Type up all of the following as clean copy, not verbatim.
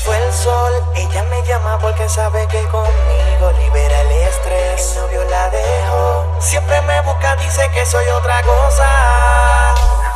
fue el sol. Ella me llama porque sabe que conmigo libera el estrés. El novio la dejó. Siempre me busca, dice que soy otra cosa.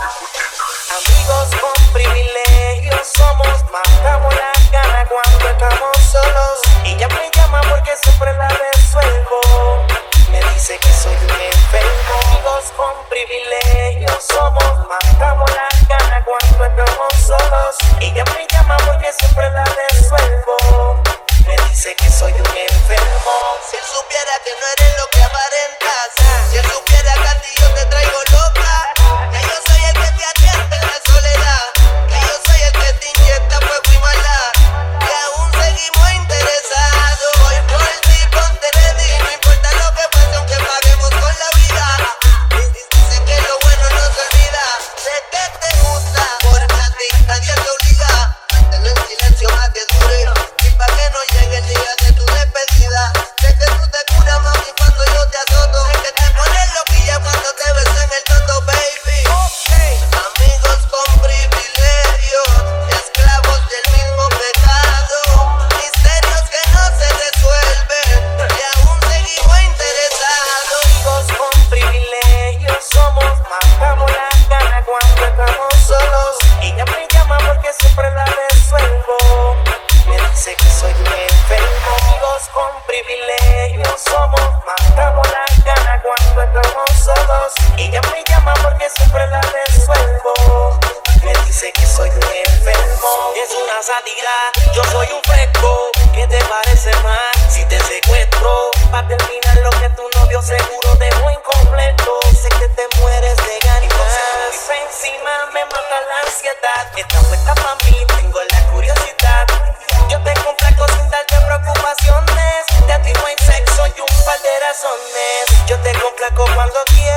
Amigos con privilegios somos, matamos las ganas cuando estamos solos. Ella me llama porque siempre la resuelvo. Me dice que soy un enfermo. Amigos con privilegios somos, matamos las ganas cuando estamos solos. Ella me llama porque siempre la resuelvo. Me dice que soy un enfermo. Si él supiera que no eres lo que aparentas, si él supiera que a ti yo te traigo loca, que yo soy el que te atiende en la soledad, que yo soy el que te inyecta fuego y maldad, que aún seguimos interesados. Voy por ti, ponte ready, no importa lo que pase aunque paguemos con la vida. Dicen que lo bueno no se olvida. Sé que te gusta, porque a ti nadie te obliga. Manténlo en silencio más que dure, y pa' que no llegue el día de tu despedida. Sé que tú te curas, mami, cuando yo te azoto. Sé que te pones loquilla cuando te beso en el toto, baby. Amigos con privilegios, esclavos del mismo pecado, misterios que no se resuelven, y aún seguimos interesados. Amigos con privilegios somos, matamos las ganas cuando estamos solos. Ella me llama porque siempre la resuelvo. Me dice que soy un enfermo. Amigos con privilegios somos, matamos las ganas cuando estamos solos. Ella me llama porque siempre la resuelvo. Me dice que soy un enfermo. Es una sátira, yo soy un fresco. ¿Qué te parece más si te secuestro? Pa' terminar lo que tu novio seguro dejó incompleto. Sé que te mueres de ganas. Entonces encima me mata la ansiedad. Esta puesta pa' mí, tengo la curiosidad. Yo te complazco sin darte preocupaciones. De ti no hay sexo y un par de razones. Yo te complazco cuando quieras.